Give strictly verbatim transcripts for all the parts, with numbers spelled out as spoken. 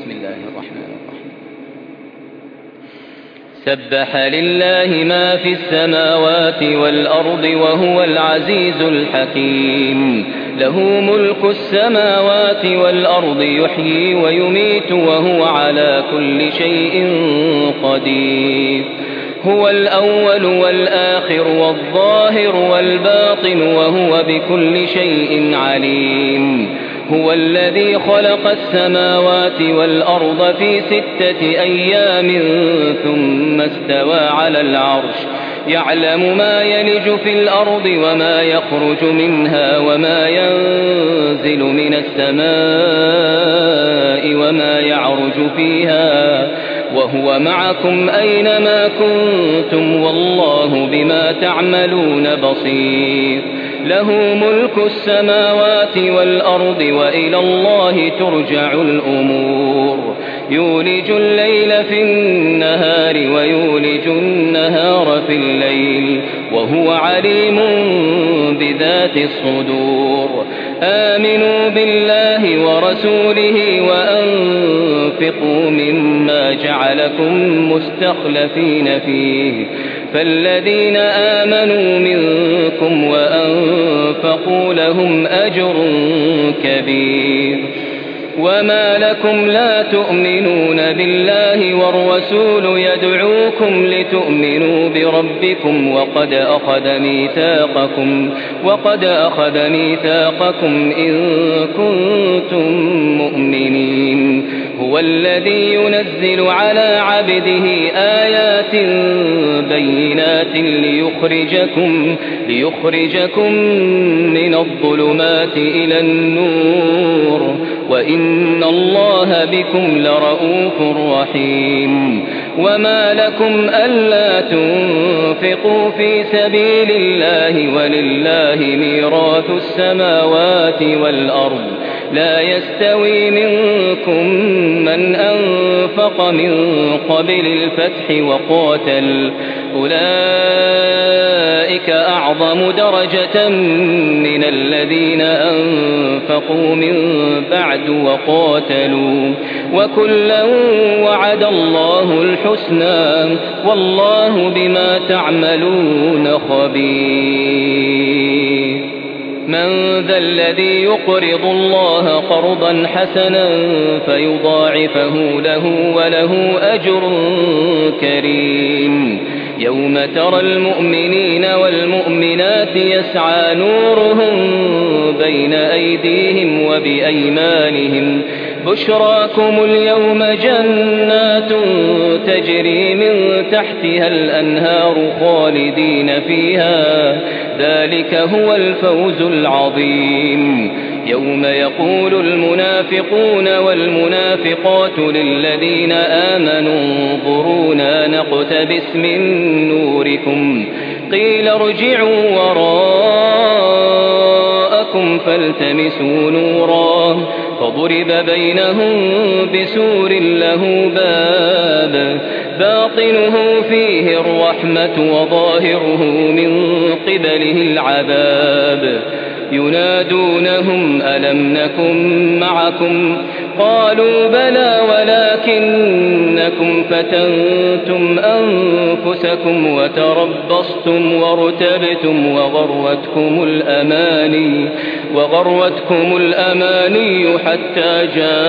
بسم الله الرحمن الرحيم. سبح لله ما في السماوات والأرض وهو العزيز الحكيم. له ملك السماوات والأرض يحيي ويميت وهو على كل شيء قدير. هو الأول والآخر والظاهر والباطن وهو بكل شيء عليم. هو الذي خلق السماوات والأرض في ستة أيام ثم استوى على العرش يعلم ما يلج في الأرض وما يخرج منها وما ينزل من السماء وما يعرج فيها وهو معكم أينما كنتم والله بما تعملون بصير. له ملك السماوات والأرض وإلى الله ترجع الأمور. يولج الليل في النهار ويولج النهار في الليل وهو عليم بذات الصدور. آمنوا بالله ورسوله وأنفقوا مما جعلكم مستخلفين فيه فالذين آمنوا منكم وأنفقوا لهم أجر كبير. وما لكم لا تؤمنون بالله والرسول يدعوكم لتؤمنوا بربكم وقد أخذ ميثاقكم وقد أخذ ميثاقكم إن كنتم مؤمنين. هو الذي ينزل على عبده آيات بينات ليخرجكم ليخرجكم من الظلمات إلى النور وإن الله بكم لرؤوف رحيم. وما لكم ألا تنفقوا في سبيل الله ولله ميراث السماوات والأرض لا يستوي منكم من أنفق من قبل الفتح وقاتل أولئك أعظم درجة من الذين أنفقوا من بعد وقاتلوا وكلا وعد الله الحسنى والله بما تعملون خبير. من ذا الذي يقرض الله قرضا حسنا فيضاعفه له وله أجر كريم. يوم ترى المؤمنين والمؤمنات يسعى نورهم بين أيديهم وبأيمانهم بشراكم اليوم جنات تجري من تحتها الأنهار خالدين فيها ذلك هو الفوز العظيم. يوم يقول المنافقون والمنافقات للذين آمنوا انظرونا نقتبس من نوركم قيل ارجعوا وراءكم فالتمسوا نورا فضرب بينهم بسور له باب باطنه فيه الرحمة وظاهره من قبله العذاب. ينادونهم ألم نكن معكم قالوا بلى ولكنكم فتنتم أنفسكم وتربصتم وارتبتم وغرتكم الأماني وغرتكم الأماني حتى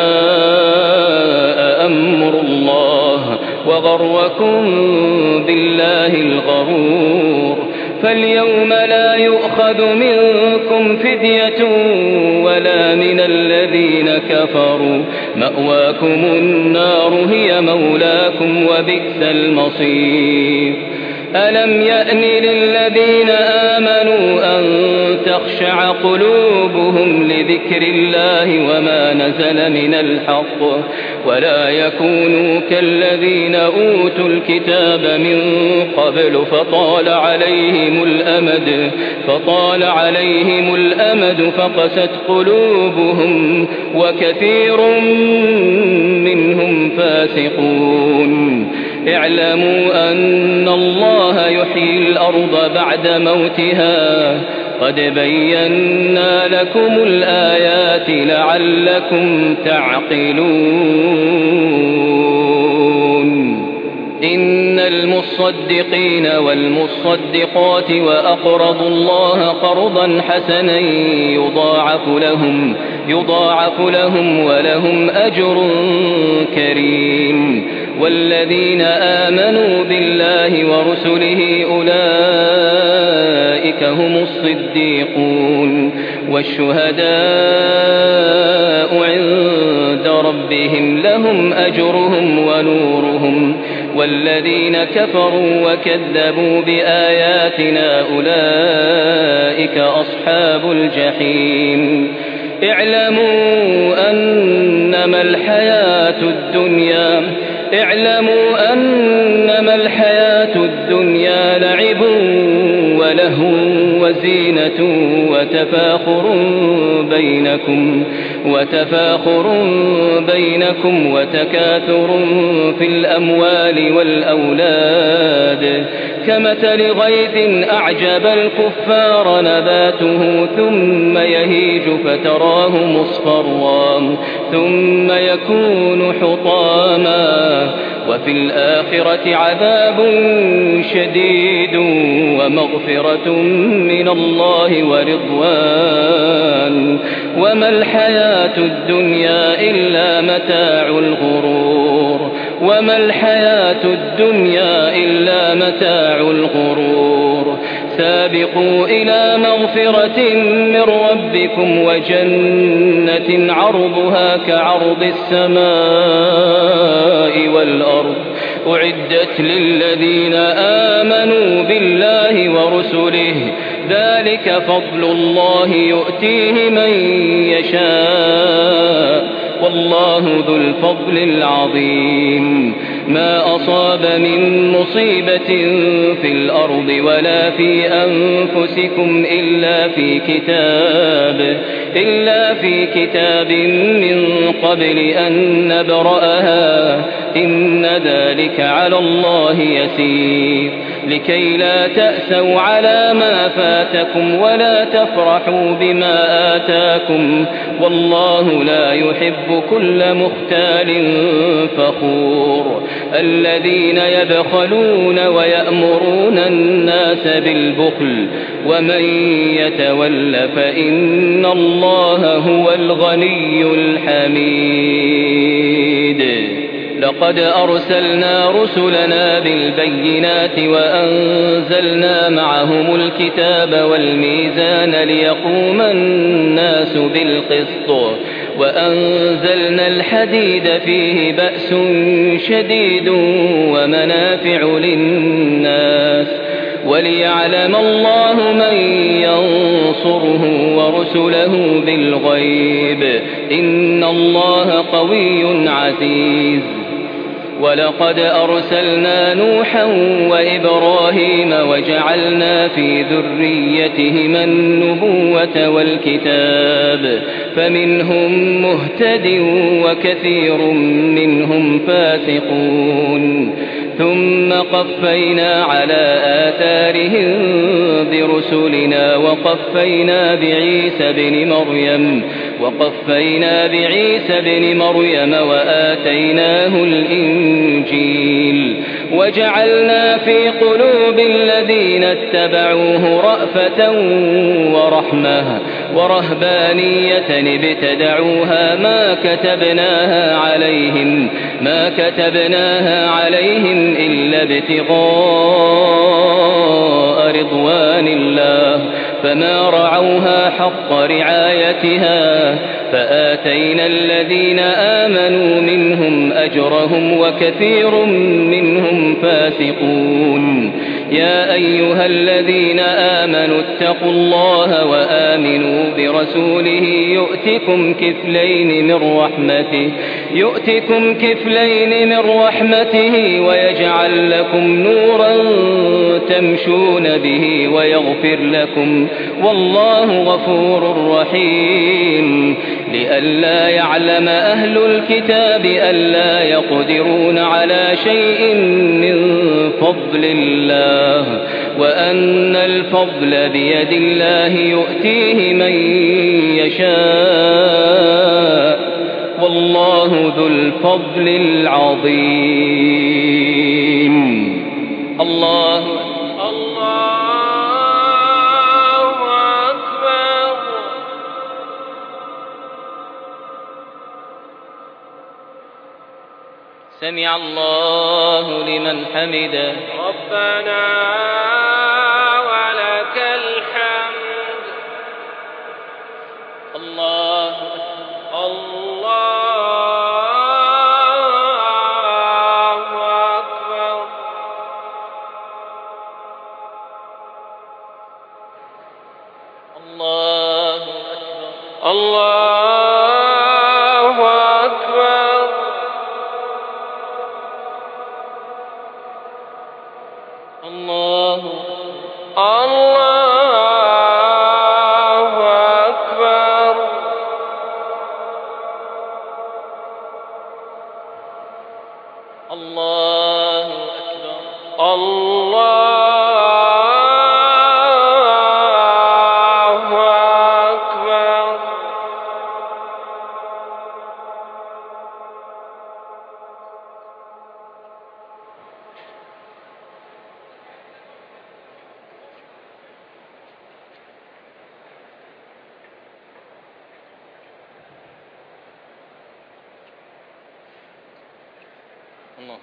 جاء أمر الله وغركم بالله الغرور. فاليوم لا يؤخذ منكم فدية ولا من الذين كفروا مأواكم النار هي مولاكم وبئس المصير. ألم يأن للذين آمنوا أن تخشع قلوبهم لذكر الله وما نزل من الحق ولا يكونوا كالذين أوتوا الكتاب من قبل فطال عليهم الأمد فطال عليهم الأمد فقست قلوبهم وكثير منهم فاسقون. اعلموا أن الله يحيي الأرض بعد موتها قد بينا لكم الآيات لعلكم تعقلون. للمصدقين والمصدقات وأقرضوا الله قرضا حسنا يضاعف لهم, يضاعف لهم ولهم أجر كريم. والذين آمنوا بالله ورسله أولئك هم الصديقون والشهداء عند ربهم لهم أجرهم ونورهم. والذين كفروا وكذبوا بآياتنا أولئك أصحاب الجحيم. اعلموا أنما الحياة الدنيا اعلموا أنما الحياة الدنيا لعب ولهو وزينة وتفاخر بينكم وتفاخر بينكم وتكاثر في الأموال والأولاد كمثل غيث أعجب الكفار نباته ثم يهيج فتراه مصفرا ثم يكون حطاما وفي الآخرة عذاب شديد ومغفرة من الله ورضوان وما الحياة الدنيا إلا متاع الغرور وما الحياة الدنيا إلا متاع الغرور. سابقوا إلى مغفرة من ربكم وجنة عرضها كعرض السماء والأرض أعدت للذين آمنوا بالله ورسله ذلك فضل الله يؤتيه من يشاء والله ذو الفضل العظيم. ما أصاب من مصيبة في الأرض ولا في أنفسكم إلا في كتاب إلا في كتاب من قبل أن نبرأها إن ذلك على الله يسير. لكي لا تأسوا على ما فاتكم ولا تفرحوا بما آتاكم والله لا يحب كل مختال فخور. الذين يبخلون ويأمرون الناس بالبخل ومن يتول فإن الله هو الغني الحميد. لقد أرسلنا رسلنا بالبينات وأنزلنا معهم الكتاب والميزان ليقوم الناس بالقسط وأنزلنا الحديد فيه بأس شديد ومنافع للناس وليعلم الله من ينصره ورسله بالغيب إن الله قوي عزيز. ولقد أرسلنا نوحا وإبراهيم وجعلنا في ذريتهما النبوة والكتاب فمنهم مهتد وكثير منهم فاسقون. ثم قفينا على آثارهم برسلنا وقفينا بعيسى بن مريم وقفينا بعيسى بن مريم وآتيناه الإنجيل وجعلنا في قلوب الذين اتبعوه رأفة ورحمة ورهبانية ابتدعوها ما كتبناها عليهم ما كتبناها عليهم إلا ابتغاء رضوان الله فما رعوها حق رعايتها فآتينا الذين آمنوا منهم أجرهم وكثير منهم فاسقون. يا أيها الذين آمنوا اتقوا الله وآمنوا برسوله يؤتكم كفلين من رحمته يؤتكم كفلين من رحمته ويجعل لكم نورا تمشون به ويغفر لكم والله غفور رحيم. لئلا يعلم أهل الكتاب ألا يقدرون على شيء من فضل الله وأن الفضل بيد الله يؤتيه من يشاء والله ذو الفضل العظيم. الله الله أكبر. سمع الله لمن حمده. ربنا ولك الحمد. الله الله أكبر. الله أكبر. الله أكبر. الله الله أكبر. الله أكبر. الله أكبر. الله.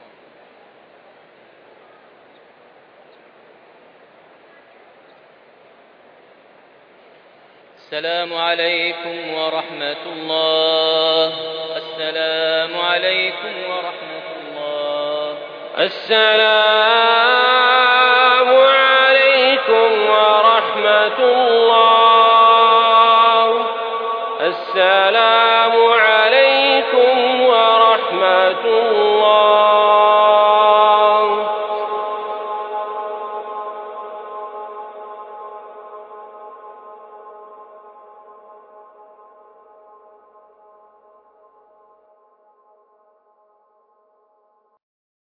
السلام عليكم ورحمة الله. السلام عليكم ورحمة الله. السلام عليكم ورحمة الله. السلام عليكم ورحمة الله.